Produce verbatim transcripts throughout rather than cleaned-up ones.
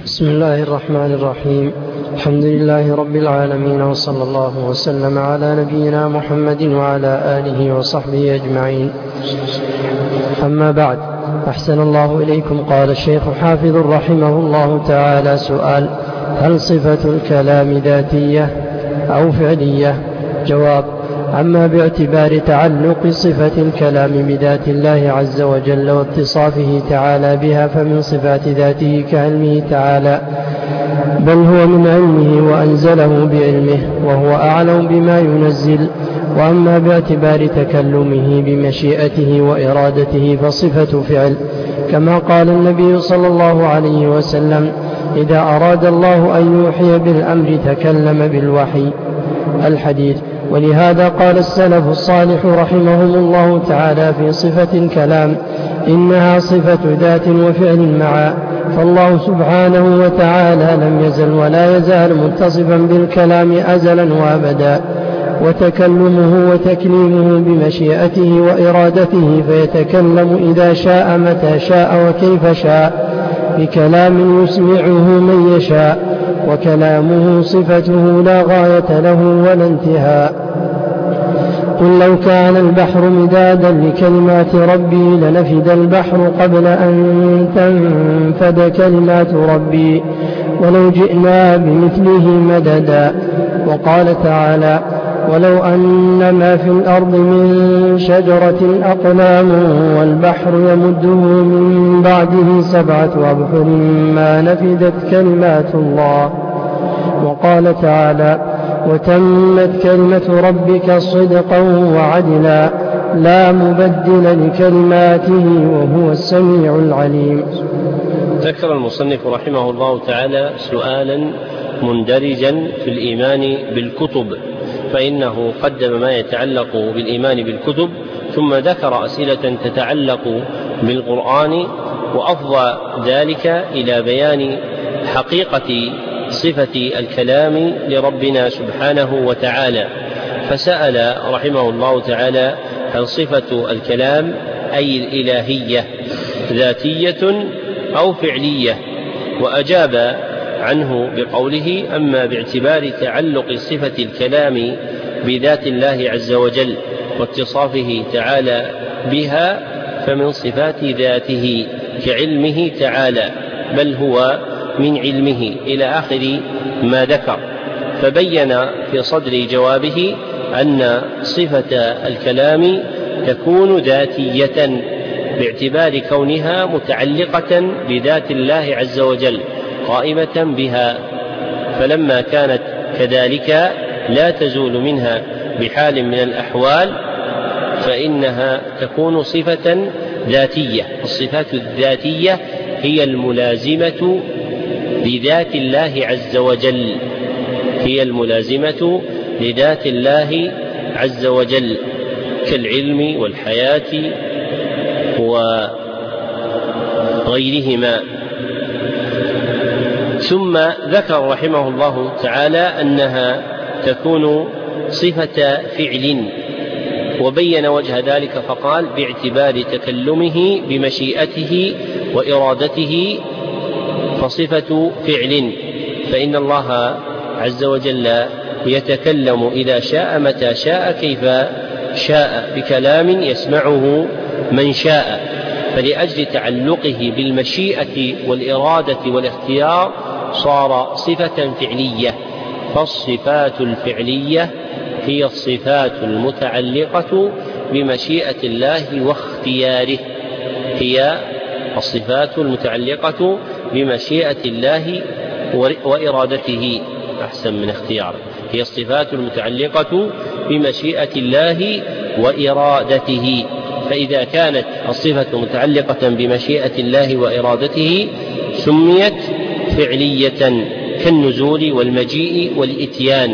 بسم الله الرحمن الرحيم. الحمد لله رب العالمين، وصلى الله وسلم على نبينا محمد وعلى آله وصحبه أجمعين. أما بعد، أحسن الله إليكم. قال الشيخ حافظ رحمه الله تعالى: سؤال: هل صفة الكلام ذاتية أو فعلية؟ جواب: أما باعتبار تعلق صفة الكلام بذات الله عز وجل واتصافه تعالى بها فمن صفات ذاته كعلمه تعالى، بل هو من علمه وأنزله بعلمه وهو أعلم بما ينزل. وأما باعتبار تكلمه بمشيئته وإرادته فصفة فعل، كما قال النبي صلى الله عليه وسلم: إذا أراد الله أن يوحي بالأمر تكلم بالوحي. الحديث. ولهذا قال السلف الصالح رحمهم الله تعالى في صفة الكلام: إنها صفة ذات وفعل معا. فالله سبحانه وتعالى لم يزل ولا يزال متصفا بالكلام أزلا وأبدا، وتكلمه وتكليمه بمشيئته وإرادته، فيتكلم إذا شاء متى شاء وكيف شاء بكلام يسمعه من يشاء، وكلامه صفته لا غاية له ولا انتهاء. قل لو كان البحر مدادا لكلمات ربي لنفد البحر قبل أن تنفد كلمات ربي ولو جئنا بمثله مددا. وقال تعالى: ولو أن ما في الأرض من شجرة أقلام والبحر يمده من بعده سبعة أبحر ما نفدت كلمات الله. وقال تعالى: وتمت كلمة ربك صدقا وعدلا لا مبدل لكلماته وهو السميع العليم. ذكر المصنف رحمه الله تعالى سؤالا مندرجا في الإيمان بالكتب، فإنه قدم ما يتعلق بالإيمان بالكتب ثم ذكر أسئلة تتعلق بالقرآن، وأفضى ذلك إلى بيان حقيقة صفة الكلام لربنا سبحانه وتعالى. فسأل رحمه الله تعالى: هل صفة الكلام أي الإلهية ذاتية أو فعلية؟ وأجاب عنه بقوله: أما باعتبار تعلق صفة الكلام بذات الله عز وجل واتصافه تعالى بها فمن صفات ذاته كعلمه تعالى، بل هو من علمه إلى آخر ما ذكر. فبين في صدر جوابه أن صفة الكلام تكون ذاتية باعتبار كونها متعلقة بذات الله عز وجل قائمة بها، فلما كانت كذلك لا تزول منها بحال من الأحوال فإنها تكون صفة ذاتية. الصفات الذاتية هي الملازمة لذات الله عز وجل، هي الملازمة لذات الله عز وجل كالعلم والحياة وغيرهما. ثم ذكر رحمه الله تعالى أنها تكون صفة فعل، وبين وجه ذلك فقال: باعتبار تكلمه بمشيئته وإرادته فصفة فعل، فإن الله عز وجل يتكلم إذا شاء متى شاء كيف شاء بكلام يسمعه من شاء، فلأجل تعلقه بالمشيئة والإرادة والاختيار صار صفة فعلية. فالصفات الفعلية هي الصفات المتعلقة بمشيئة الله واختياره، هي الصفات المتعلقة بمشيئة الله وإرادته، أحسن من اختياره، هي الصفات المتعلقة بمشيئة الله وإرادته. فإذا كانت الصفة متعلقة بمشيئة الله وإرادته سميت فعلية كالنزول والمجيء والإتيان،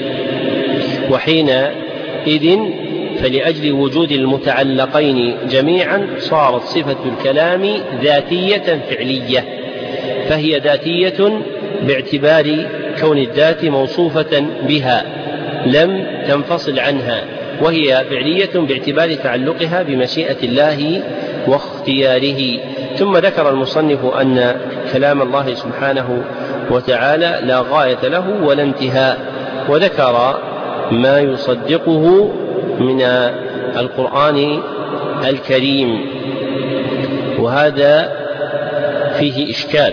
وحينئذ فلأجل وجود المتعلقين جميعا صارت صفة الكلام ذاتية فعلية، فهي ذاتية باعتبار كون الذات موصوفة بها لم تنفصل عنها، وهي فعلية باعتبار تعلقها بمشيئة الله واختياره. ثم ذكر المصنف أن كلام الله سبحانه وتعالى لا غاية له ولا انتهاء، وذكر ما يصدقه من القرآن الكريم، وهذا فيه إشكال،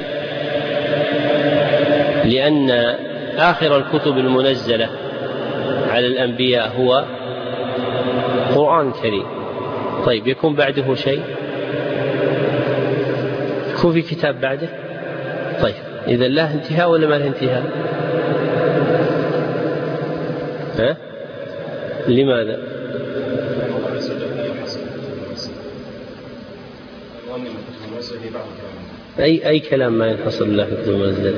لأن آخر الكتب المنزلة على الأنبياء هو قرآن كريم. طيب يكون بعده شيء؟ يكون في كتاب بعده؟ طيب إذا له انتهاء ولا ما له انتهاء؟ ها؟ لماذا؟ أي أي كلام ما ينحصر الله في الكتب المنزلة.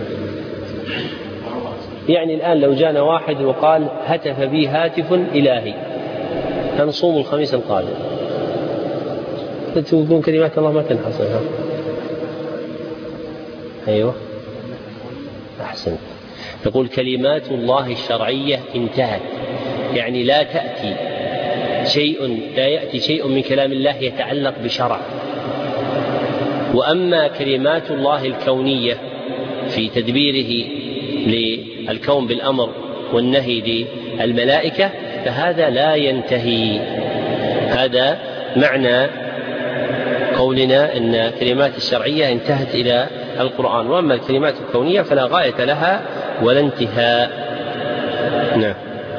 يعني الآن لو جانا واحد وقال هتف بي هاتف إلهي هنصوم الخميس القادم، تقولون كلمات الله ما تنحصر. ها؟ أيوة أحسن. يقول كلمات الله الشرعية انتهت، يعني لا تأتي شيء لا يأتي شيء من كلام الله يتعلق بشرع. وأما كلمات الله الكونية في تدبيره للكون بالأمر والنهي للملائكة فهذا لا ينتهي. هذا معنى قولنا أن كلمات الشرعية انتهت إلى القرآن، وأما الكلمات الكونية فلا غاية لها ولا انتهاء. نعم.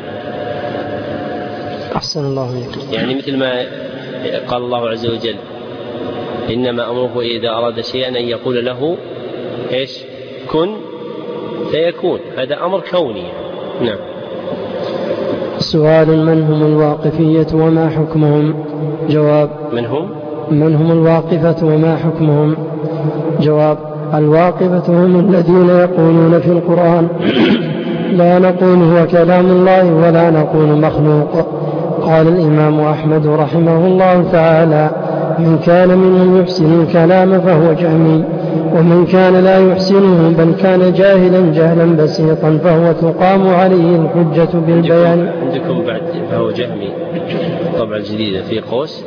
أحسن الله إليك. يعني مثل ما قال الله عز وجل إنما أمره إذا أراد شيئا أن يقول له إيش؟ كن فيكون. هذا أمر كوني. نعم. سؤال: من هم الواقفية وما حكمهم؟ جواب: من هم؟ من هم الواقفة وما حكمهم؟ جواب: الواقفة هم الذين يقولون في القرآن لا نقول هو كلام الله ولا نقول مخلوق. قال الإمام أحمد رحمه الله تعالى: من كان منهم يحسن الكلام فهو جهمي، ومن كان لا يحسنه بل كان جاهلا جهلا بسيطا فهو تقام عليه الحجة بالبيان. عندكم بعد فهو جهمي طبعا الجديدة في قوس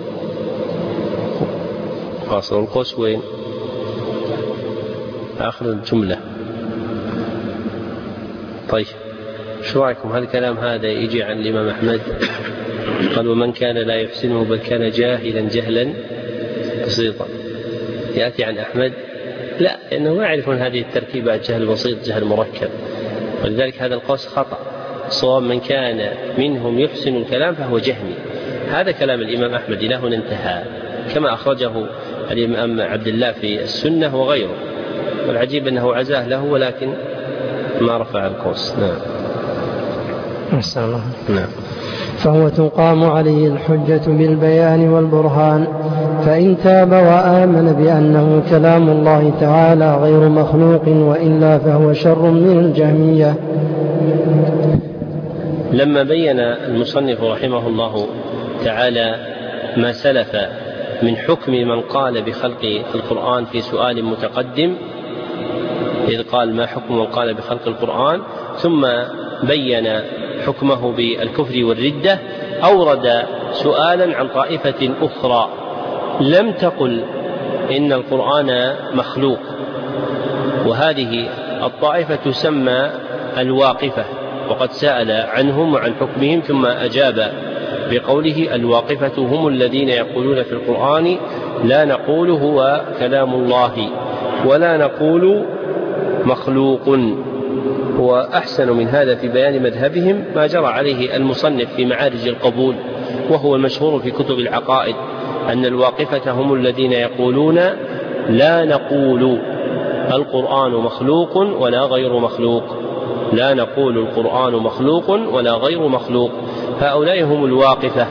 فاصل، القوس وين؟ آخر الجملة. طيب شو رأيكم؟ هل الكلام هذا يجي عن الإمام أحمد؟ قال ومن كان لا يحسنه بل كان جاهلا جهلا بسيطا. يأتي عن أحمد؟ لا، لأنه ما يعرفون هذه التركيبات، جهل بسيط جهل مركب، ولذلك هذا القوس خطأ. صواب من كان منهم يحسن الكلام فهو جهمي. هذا كلام الإمام أحمد إلى هنا انتهى، كما أخرجه الإمام عبد الله في السنة وغيره، والعجيب أنه عزاه له ولكن ما رفع القوس. نعم. أحسن الله. نعم. فهو تقام عليه الحجة بالبيان والبرهان، فإن تاب وآمن بأنه كلام الله تعالى غير مخلوق وإلا فهو شر من الجهمية. لما بين المصنف رحمه الله تعالى ما سلف من حكم من قال بخلق القرآن في سؤال متقدم، إذ قال ما حكم من قال بخلق القرآن، ثم بين حكمه بالكفر والردة، أورد سؤالا عن طائفة أخرى لم تقل إن القرآن مخلوق، وهذه الطائفة تسمى الواقفة، وقد سأل عنهم وعن حكمهم ثم أجاب بقوله الواقفة هم الذين يقولون في القرآن لا نقول هو كلام الله ولا نقول مخلوق. وأحسن من هذا في بيان مذهبهم ما جرى عليه المصنف في معارج القبول، وهو المشهور في كتب العقائد أن الواقفة هم الذين يقولون لا نقول القرآن مخلوق ولا غير مخلوق، لا نقول القرآن مخلوق ولا غير مخلوق. هؤلاء هم الواقفة،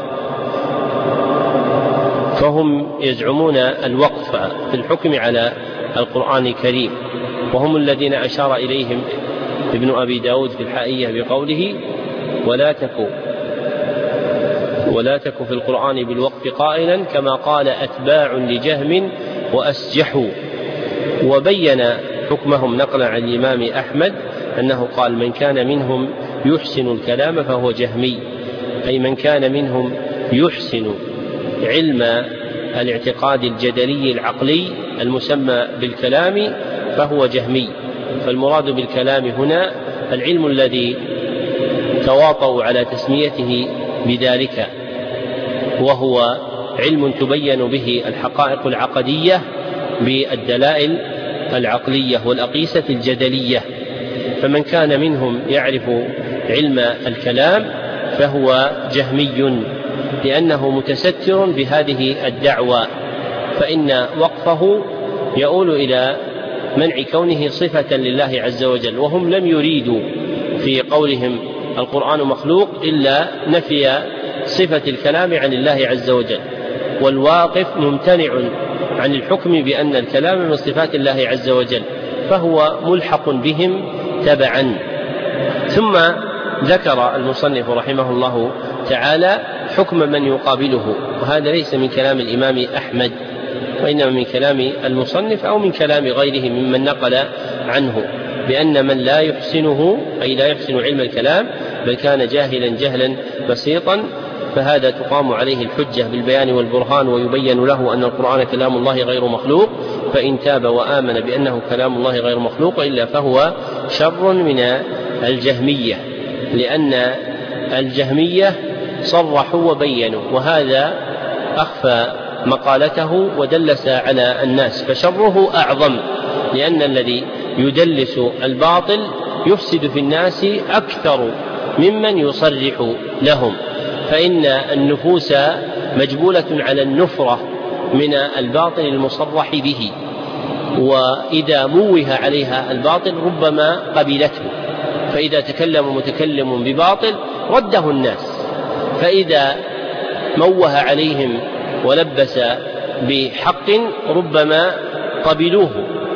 فهم يزعمون الوقف في الحكم على القرآن الكريم، وهم الذين أشار إليهم ابن أبي داود في الحائية بقوله ولا تكو ولا تكو في القرآن بالوقف قائلا كما قال أتباع لجهم وأسجحوا. وبين حكمهم نقلا عن الإمام أحمد أنه قال من كان منهم يحسن الكلام فهو جهمي، أي من كان منهم يحسن علم الاعتقاد الجدلي العقلي المسمى بالكلام فهو جهمي. فالمراد بالكلام هنا العلم الذي تواطؤوا على تسميته بذلك، وهو علم تبين به الحقائق العقدية بالدلائل العقلية والأقيسة الجدلية. فمن كان منهم يعرف علم الكلام فهو جهمي، لأنه متستر بهذه الدعوى، فإن وقفه يؤول إلى منع كونه صفة لله عز وجل، وهم لم يريدوا في قولهم القرآن مخلوق إلا نفي صفة الكلام عن الله عز وجل، والواقف ممتنع عن الحكم بأن الكلام من صفات الله عز وجل، فهو ملحق بهم تبعا. ثم ذكر المصنف رحمه الله تعالى حكم من يقابله، وهذا ليس من كلام الإمام أحمد، وإنما من كلام المصنف أو من كلام غيره ممن نقل عنه، بأن من لا يحسنه أي لا يحسن علم الكلام بل كان جاهلا جهلا بسيطا، فهذا تقام عليه الحجة بالبيان والبرهان، ويبين له أن القرآن كلام الله غير مخلوق، فإن تاب وآمن بأنه كلام الله غير مخلوق إلا فهو شر من الجهمية، لأن الجهمية صرحوا وبينوا، وهذا أخفى مقالته ودلس على الناس، فشره أعظم، لأن الذي يدلس الباطل يفسد في الناس أكثر ممن يصرح لهم، فإن النفوس مجبولة على النفرة من الباطل المصرح به، وإذا موه عليها الباطل ربما قبلته، فإذا تكلم متكلم بباطل رده الناس، فإذا موه عليهم ولبس بحق ربما قبلوه.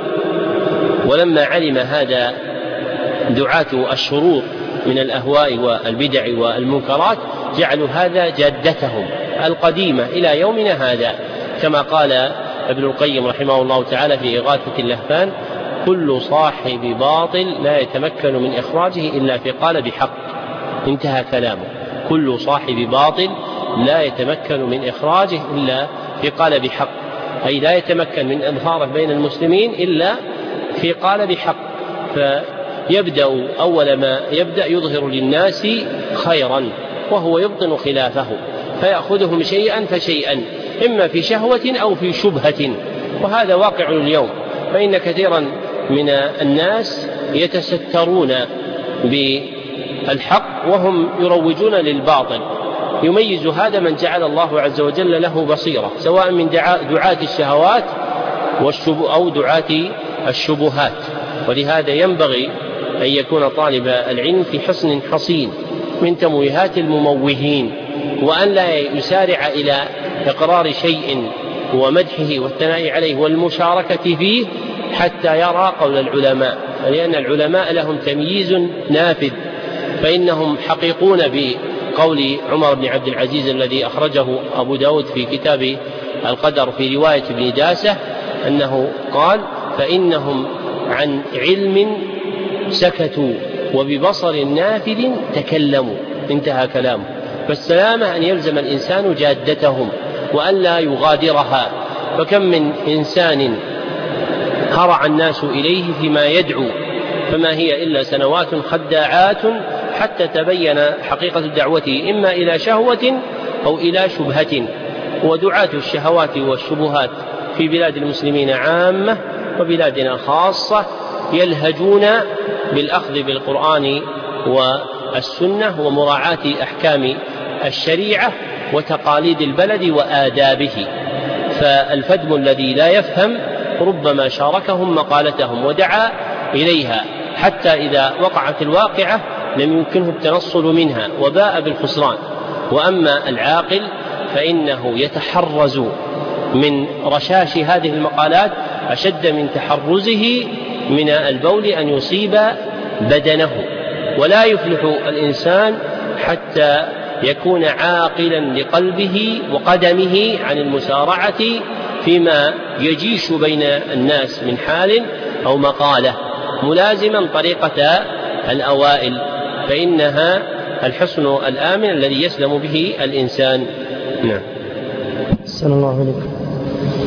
ولما علم هذا دعاة الشرور من الأهواء والبدع والمنكرات جعلوا هذا جادتهم القديمة إلى يومنا هذا، كما قال ابن القيم رحمه الله تعالى في إغاثة اللهفان: كل صاحب باطل لا يتمكن من إخراجه إلا في قال بحق. انتهى كلامه. كل صاحب باطل لا يتمكن من إخراجه إلا في قال بحق، أي لا يتمكن من إظهاره بين المسلمين إلا في قال بحق، فيبدأ أول ما يبدأ يظهر للناس خيرا وهو يبطن خلافه، فيأخذهم شيئا فشيئا، إما في شهوة أو في شبهة، وهذا واقع اليوم، فإن كثيرا من الناس يتسترون بالحق وهم يروجون للباطل. يميز هذا من جعل الله عز وجل له بصيرة، سواء من دعاة الشهوات أو دعاة الشبهات. ولهذا ينبغي أن يكون طالب العلم في حصن حصين من تمويهات المموهين، وأن لا يسارع إلى إقرار شيء ومدحه والثناء عليه والمشاركة فيه حتى يرى قول العلماء، لأن العلماء لهم تمييز نافذ، فإنهم حقيقون بقول عمر بن عبد العزيز الذي أخرجه أبو داود في كتاب القدر في رواية ابن داسة أنه قال: فإنهم عن علم سكتوا وببصر نافذ تكلموا. انتهى كلامه. فالسلامة أن يلزم الإنسان جادتهم وأن لا يغادرها، فكم من إنسان هرع الناس إليه فيما يدعو، فما هي إلا سنوات خداعات حتى تبين حقيقة دعوته إما إلى شهوة أو إلى شبهة. ودعاة الشهوات والشبهات في بلاد المسلمين عامة وبلادنا خاصة يلهجون بالأخذ بالقرآن والسنة ومراعاة أحكام الشريعة وتقاليد البلد وآدابه، فالفدم الذي لا يفهم ربما شاركهم مقالتهم ودعا إليها، حتى إذا وقعت الواقعة لم يمكنه التنصل منها وباء بالخسران. وأما العاقل فإنه يتحرز من رشاش هذه المقالات أشد من تحرزه من البول أن يصيب بدنه. ولا يفلح الإنسان حتى يكون عاقلا لقلبه وقدمه عن المسارعة فيما يجيش بين الناس من حال أو مقالة، ملازما طريقة الأوائل، فإنها الحصن الآمن الذي يسلم به الإنسان. نعم. السلام الله عليكم.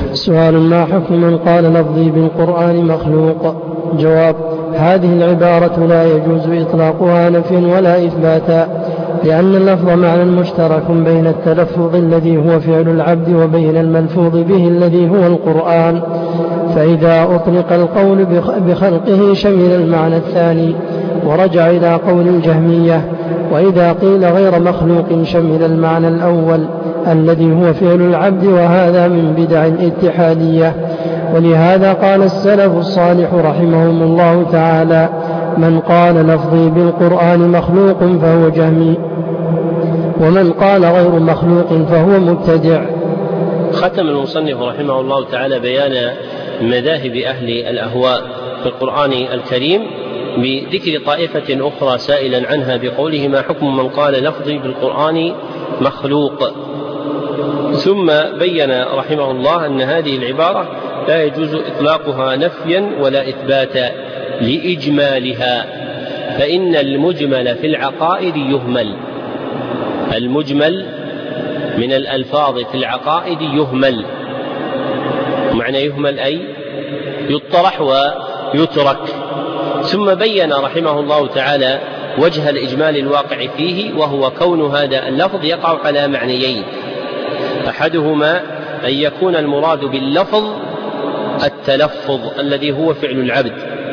سؤال: ما حكم من قال لفظي بالقرآن مخلوق؟ جواب: هذه العبارة لا يجوز إطلاقها نفيا ولا إثباتا، لأن اللفظ معنى مشترك بين التلفظ الذي هو فعل العبد وبين الملفوظ به الذي هو القرآن، فإذا أطلق القول بخلقه شمل المعنى الثاني ورجع إلى قول الجهمية، وإذا قيل غير مخلوق شمل المعنى الأول الذي هو فعل العبد، وهذا من بدع الاتحادية. ولهذا قال السلف الصالح رحمهم الله تعالى: من قال لفظي بالقرآن مخلوق فهو جهمي، ومن قال غير مخلوق فهو مبتدع. ختم المصنف رحمه الله تعالى بيان مذاهب أهل الأهواء في القرآن الكريم بذكر طائفة أخرى سائلا عنها بقوله: ما حكم من قال لفظي بالقرآن مخلوق. ثم بين رحمه الله أن هذه العبارة لا يجوز إطلاقها نفيا ولا إثباتا لإجمالها، فإن المجمل في العقائد يهمل. المجمل من الألفاظ في العقائد يهمل. معنى يهمل أي يطرح ويترك. ثم بين رحمه الله تعالى وجه الإجمال الواقع فيه، وهو كون هذا اللفظ يقع على معنيين: أحدهما أن يكون المراد باللفظ التلفظ الذي هو فعل العبد،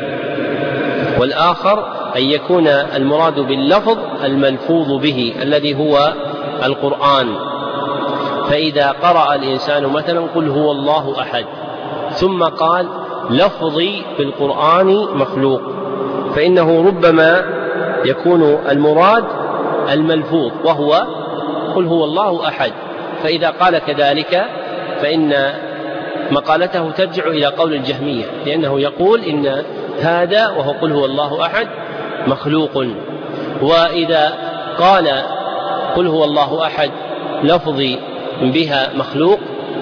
والآخر أن يكون المراد باللفظ الملفوظ به الذي هو القرآن. فإذا قرأ الإنسان مثلا قل هو الله أحد ثم قال لفظي بالقرآن مخلوق، فإنه ربما يكون المراد الملفوظ وهو قل هو الله أحد. فإذا قال كذلك فإن مقالته ترجع إلى قول الجهمية، لأنه يقول إن هذا وهو قل هو الله أحد مخلوق. وإذا قال قل هو الله أحد لفظي بها مخلوق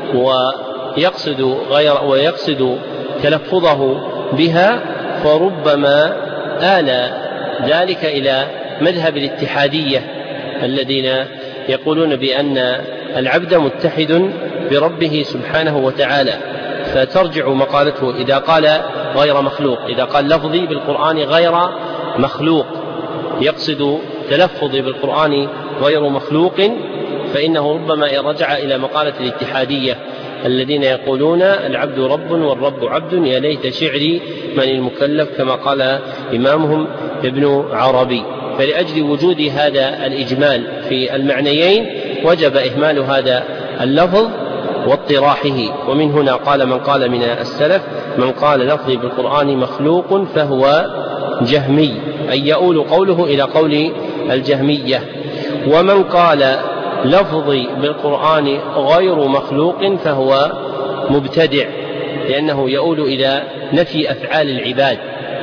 ويقصد غير ويقصد تلفظه بها، فربما آل ذلك إلى مذهب الاتحادية الذين يقولون بأن العبد متحد بربه سبحانه وتعالى، فترجع مقالته إذا قال غير مخلوق، إذا قال لفظي بالقرآن غير مخلوق يقصد تلفظي بالقرآن غير مخلوق، فإنه ربما رجع إلى مقالة الاتحادية الذين يقولون العبد رب والرب عبد، يا ليت شعري من المكلف، كما قال إمامهم ابن عربي. فلأجل وجود هذا الإجمال في المعنيين وجب إهمال هذا اللفظ واطراحه. ومن هنا قال من قال من السلف: من قال لفظي بالقرآن مخلوق فهو جهمي، أي يؤول قوله إلى قول الجهمية. ومن قال لفظي بالقرآن غير مخلوق فهو مبتدع، لأنه يؤول إلى نفي أفعال العباد.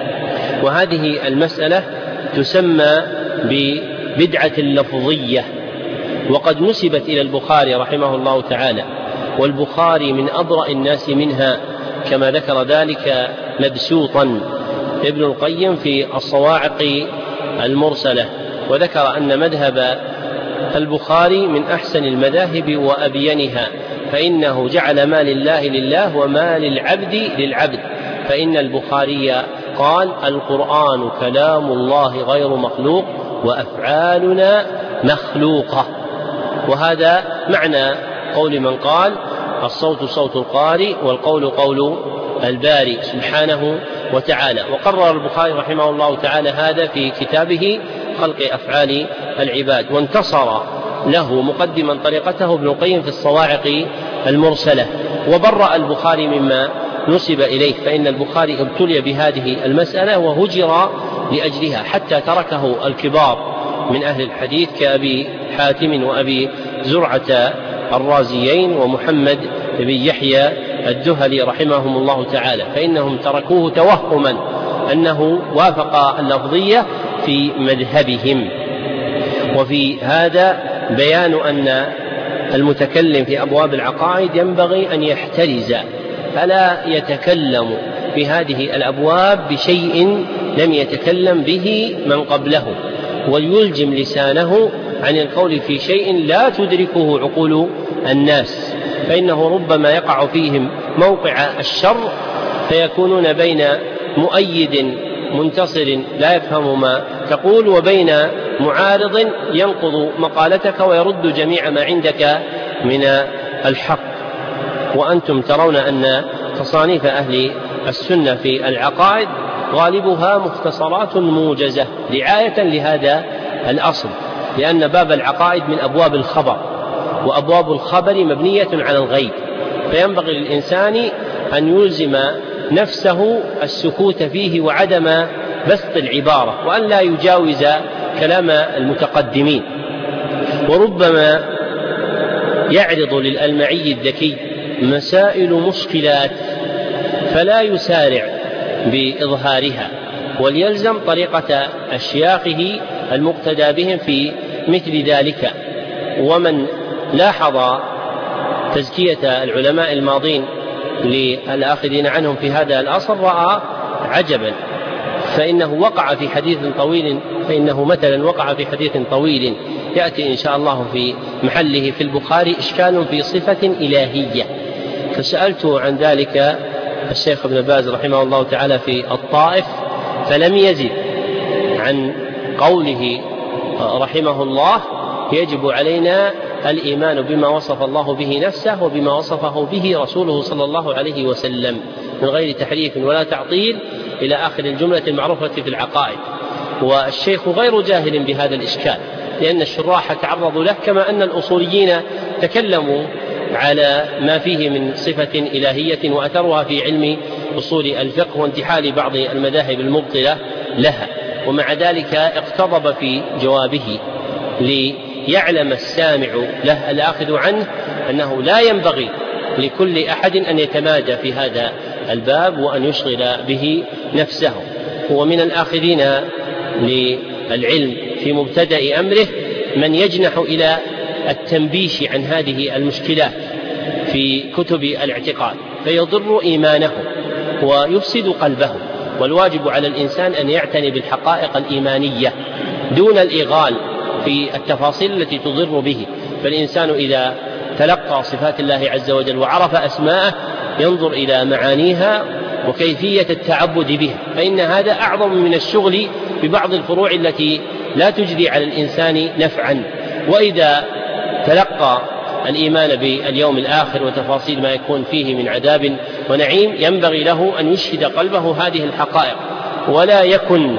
وهذه المسألة تسمى ببدعة اللفظية، وقد نسبت إلى البخاري رحمه الله تعالى، والبخاري من أبرأ الناس منها، كما ذكر ذلك مبسوطا ابن القيم في الصواعق المرسلة، وذكر أن مذهب البخاري من أحسن المذاهب وأبينها، فإنه جعل ما لله لله وما للعبد للعبد. فإن البخاري قال: القرآن كلام الله غير مخلوق وأفعالنا مخلوقة. وهذا معنى قول من قال: الصوت صوت القارئ والقول قول الباري سبحانه وتعالى. وقرر البخاري رحمه الله تعالى هذا في كتابه خلق أفعال العباد، وانتصر له مقدما طريقته ابن القيم في الصواعق المرسلة، وبرأ البخاري مما نسب إليه، فإن البخاري ابتلي بهذه المسألة وهجر لأجلها حتى تركه الكبار من أهل الحديث كأبي حاتم وأبي زرعة الرازيين ومحمد بن يحيى الدهلي رحمهم الله تعالى، فإنهم تركوه توهما أنه وافق اللفظية في مذهبهم. وفي هذا بيان أن المتكلم في أبواب العقائد ينبغي أن يحترز، فلا يتكلم في هذه الأبواب بشيء لم يتكلم به من قبله، ويلجم لسانه عن القول في شيء لا تدركه عقول الناس، فإنه ربما يقع فيهم موقع الشر فيكونون بين مؤيد منتصر لا يفهم ما تقول وبين معارض ينقض مقالتك ويرد جميع ما عندك من الحق. وأنتم ترون أن تصانيف أهل السنة في العقائد غالبها مختصرات موجزة رعاية لهذا الأصل، لأن باب العقائد من أبواب الخبر، وأبواب الخبر مبنية على الغيب، فينبغي للإنسان أن يلزم نفسه السكوت فيه وعدم بسط العبارة، وأن لا يجاوز كلام المتقدمين. وربما يعرض للألمعي الذكي مسائل مشكلات فلا يسارع بإظهارها، وليلزم طريقة أشياخه المقتدى بهم في مثل ذلك. ومن لاحظ تزكية العلماء الماضين للآخذين عنهم في هذا الأصل رأى عجبا، فإنه وقع في حديث طويل فإنه مثلا وقع في حديث طويل يأتي إن شاء الله في محله في البخاري إشكال في صفة إلهية، فسألته عن ذلك الشيخ ابن باز رحمه الله تعالى في الطائف، فلم يزد عن قوله رحمه الله: يجب علينا الإيمان بما وصف الله به نفسه وبما وصفه به رسوله صلى الله عليه وسلم من غير تحريف ولا تعطيل، إلى آخر الجملة المعروفة في العقائد. والشيخ غير جاهل بهذا الإشكال، لأن الشراح تعرضوا له، كما أن الأصوليين تكلموا على ما فيه من صفة إلهية وأثرها في علم أصول الفقه وانتحال بعض المذاهب المبطلة لها. ومع ذلك اقتضب في جوابه ليعلم السامع له الآخذ عنه أنه لا ينبغي لكل أحد أن يتمادى في هذا الباب وأن يشغل به نفسه. هو من الآخذين للعلم في مبتدأ أمره من يجنح إلى التنبيش عن هذه المشكلات في كتب الاعتقاد فيضر إيمانه ويفسد قلبه. والواجب على الإنسان أن يعتني بالحقائق الإيمانية دون الإغال في التفاصيل التي تضر به. فالإنسان إذا تلقى صفات الله عز وجل وعرف أسماءه ينظر إلى معانيها وكيفية التعبد بها، فإن هذا أعظم من الشغل ببعض الفروع التي لا تجدي على الإنسان نفعا. وإذا تلقى الإيمان باليوم الآخر وتفاصيل ما يكون فيه من عذاب ونعيم ينبغي له أن يشهد قلبه هذه الحقائق، ولا يكن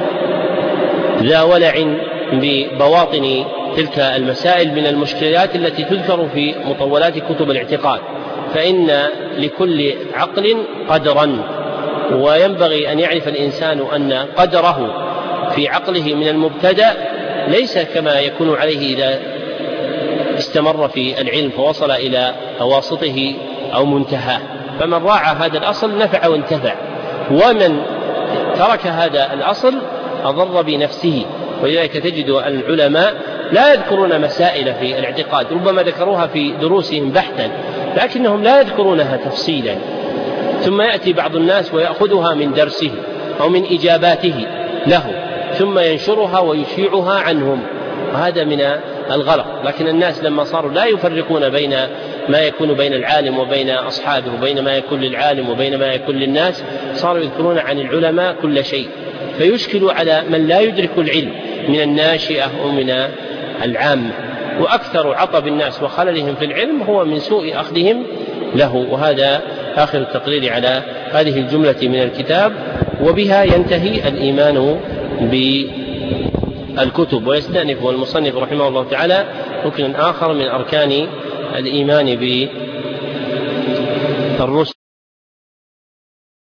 ذا ولع ببواطن تلك المسائل من المشكلات التي تذكر في مطولات كتب الاعتقاد، فإن لكل عقل قدرا، وينبغي أن يعرف الإنسان أن قدره في عقله من المبتدأ ليس كما يكون عليه إذا استمر في العلم فوصل إلى أواسطه أو منتهاه. فمن راعى هذا الأصل نفع وانتفع، ومن ترك هذا الأصل أضر بنفسه. ولذلك تجد العلماء لا يذكرون مسائل في الاعتقاد، ربما ذكروها في دروسهم بحثا لكنهم لا يذكرونها تفصيلا، ثم يأتي بعض الناس ويأخذها من درسه أو من إجاباته له ثم ينشرها ويشيعها عنهم، وهذا من الغلط. لكن الناس لما صاروا لا يفرقون بين ما يكون بين العالم وبين أصحابه وبين ما يكون للعالم وبين ما يكون للناس، صاروا يذكرون عن العلماء كل شيء، فيشكل على من لا يدرك العلم من الناشئة ومن العامة. وأكثر عطب الناس وخللهم في العلم هو من سوء أخذهم له. وهذا آخر التقرير على هذه الجملة من الكتاب، وبها ينتهي الإيمان بالكتب. ويستأنف المصنف رحمه الله تعالى ركن آخر من أركان الإيمان بالرسل.